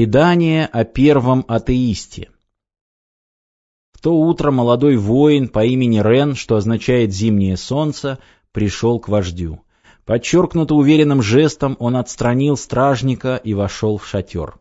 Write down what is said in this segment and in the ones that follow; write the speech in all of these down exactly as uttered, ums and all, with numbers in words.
Предание о первом атеисте. В то утро молодой воин по имени Рен, что означает «зимнее солнце», пришел к вождю. Подчеркнуто уверенным жестом он отстранил стражника и вошел в шатер.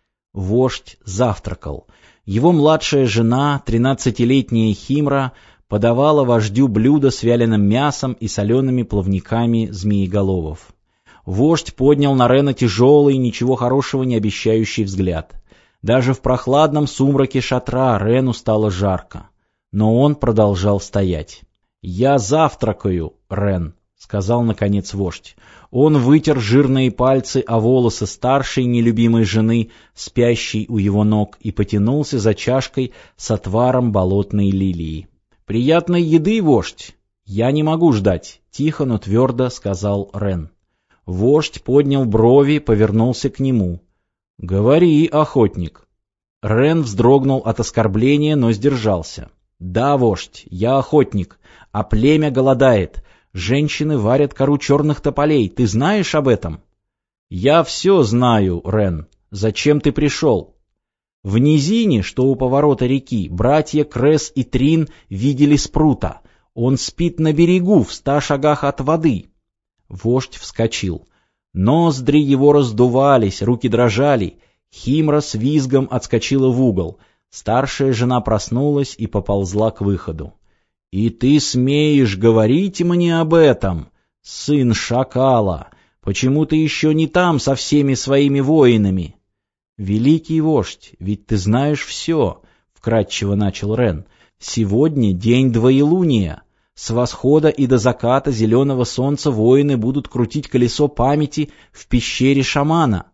Вождь завтракал. Его младшая жена, тринадцатилетняя Химра, подавала вождю блюдо с вяленым мясом и солеными плавниками змееголовов. Вождь поднял на Рена тяжелый, ничего хорошего не обещающий взгляд. Даже в прохладном сумраке шатра Рену стало жарко. Но он продолжал стоять. «Я завтракаю, Рен», — сказал наконец вождь. Он вытер жирные пальцы о волосы старшей нелюбимой жены, спящей у его ног, и потянулся за чашкой с отваром болотной лилии. «Приятной еды, вождь!» «Я не могу ждать», — тихо, но твердо сказал Рен. Вождь поднял брови, повернулся к нему. «Говори, охотник». Рен вздрогнул от оскорбления, но сдержался. «Да, вождь, я охотник, а племя голодает. Женщины варят кору черных тополей. Ты знаешь об этом?» «Я все знаю, Рен. Зачем ты пришел?» В низине, что у поворота реки, братья Крес и Трин видели спрута. Он спит на берегу, в ста шагах от воды. Вождь вскочил. Ноздри его раздувались, руки дрожали. Химра с визгом отскочила в угол. Старшая жена проснулась и поползла к выходу. «И ты смеешь говорить мне об этом, сын шакала? Почему ты еще не там со всеми своими воинами?» «Великий вождь, ведь ты знаешь все», — вкратчиво начал Рен. «Сегодня день двоелуния. С восхода и до заката зеленого солнца воины будут крутить колесо памяти в пещере шамана».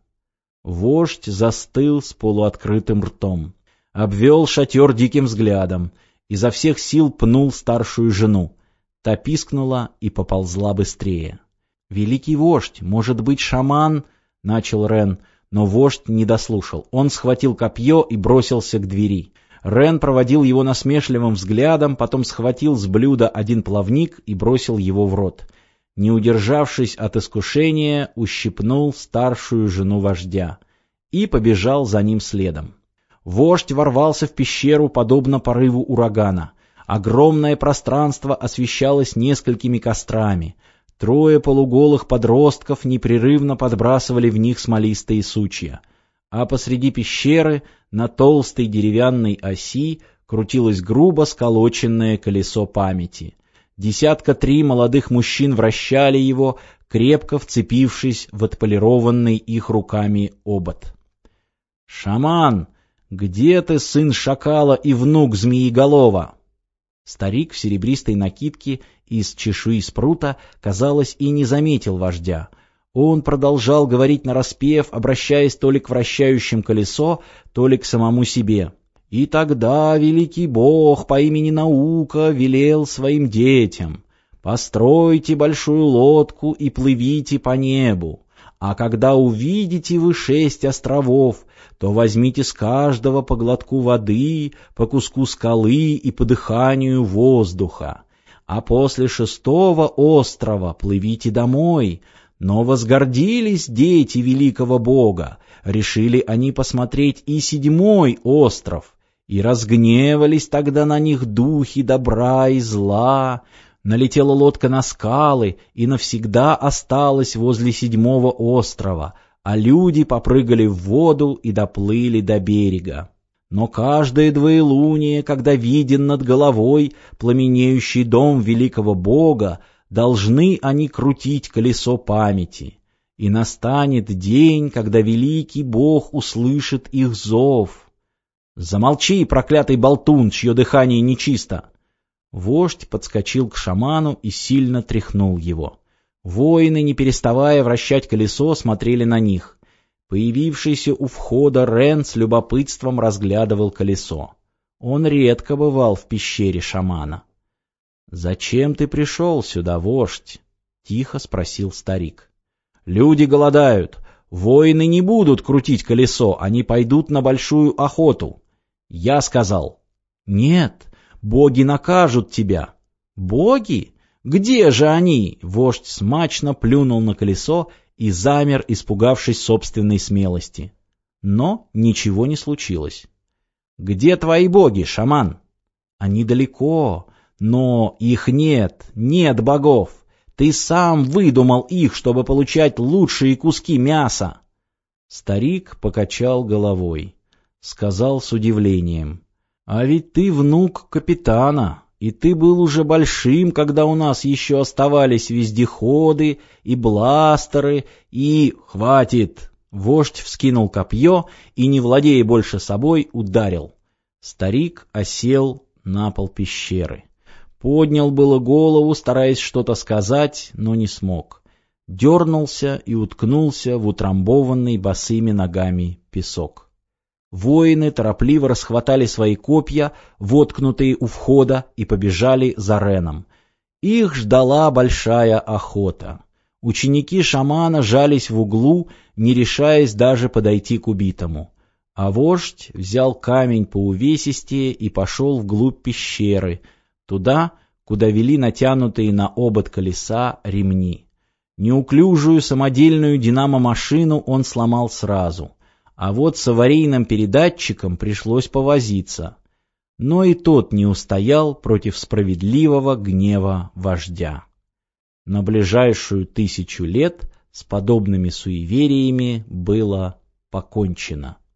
Вождь застыл с полуоткрытым ртом, обвел шатер диким взглядом, изо всех сил пнул старшую жену. Та пискнула и поползла быстрее. «Великий вождь, может быть, шаман?» — начал Рен, но вождь не дослушал. Он схватил копье и бросился к двери. Рен проводил его насмешливым взглядом, потом схватил с блюда один плавник и бросил его в рот. Не удержавшись от искушения, ущипнул старшую жену вождя и побежал за ним следом. Вождь ворвался в пещеру, подобно порыву урагана. Огромное пространство освещалось несколькими кострами. Трое полуголых подростков непрерывно подбрасывали в них смолистые сучья. А посреди пещеры на толстой деревянной оси крутилось грубо сколоченное колесо памяти. Десятка три молодых мужчин вращали его, крепко вцепившись в отполированный их руками обод. «Шаман, где ты, сын шакала и внук змееголова?» Старик в серебристой накидке из чешуи спрута, казалось, и не заметил вождя. Он продолжал говорить нараспев, обращаясь то ли к вращающим колесо, то ли к самому себе. «И тогда великий бог по имени Наука велел своим детям: постройте большую лодку и плывите по небу. А когда увидите вы шесть островов, то возьмите с каждого по глотку воды, по куску скалы и по дыханию воздуха. А после шестого острова плывите домой». Но возгордились дети великого бога, решили они посмотреть и седьмой остров, и разгневались тогда на них духи добра и зла. Налетела лодка на скалы и навсегда осталась возле седьмого острова, а люди попрыгали в воду и доплыли до берега. Но каждое двоелуние, когда виден над головой пламенеющий дом великого бога, должны они крутить колесо памяти, и настанет день, когда великий бог услышит их зов. «Замолчи, проклятый болтун, чье дыхание нечисто!» Вождь подскочил к шаману и сильно тряхнул его. Воины, не переставая вращать колесо, смотрели на них. Появившийся у входа Рен с любопытством разглядывал колесо. Он редко бывал в пещере шамана. «Зачем ты пришел сюда, вождь?» — тихо спросил старик. «Люди голодают. Воины не будут крутить колесо, они пойдут на большую охоту». Я сказал: «Нет, боги накажут тебя». «Боги? Где же они?» Вождь смачно плюнул на колесо и замер, испугавшись собственной смелости. Но ничего не случилось. «Где твои боги, шаман?» «Они далеко, но их нет, нет богов. Ты сам выдумал их, чтобы получать лучшие куски мяса». Старик покачал головой, сказал с удивлением: «А ведь ты внук капитана, и ты был уже большим, когда у нас еще оставались вездеходы и бластеры, и...» «Хватит!» Вождь вскинул копье и, не владея больше собой, ударил. Старик осел на пол пещеры. Поднял было голову, стараясь что-то сказать, но не смог. Дернулся и уткнулся в утрамбованный босыми ногами песок. Воины торопливо расхватали свои копья, воткнутые у входа, и побежали за Реном. Их ждала большая охота. Ученики шамана жались в углу, не решаясь даже подойти к убитому. А вождь взял камень по увесистее и пошел вглубь пещеры, туда, куда вели натянутые на обод колеса ремни. Неуклюжую самодельную динамо-машину он сломал сразу, а вот с аварийным передатчиком пришлось повозиться. Но и тот не устоял против справедливого гнева вождя. На ближайшую тысячу лет с подобными суевериями было покончено.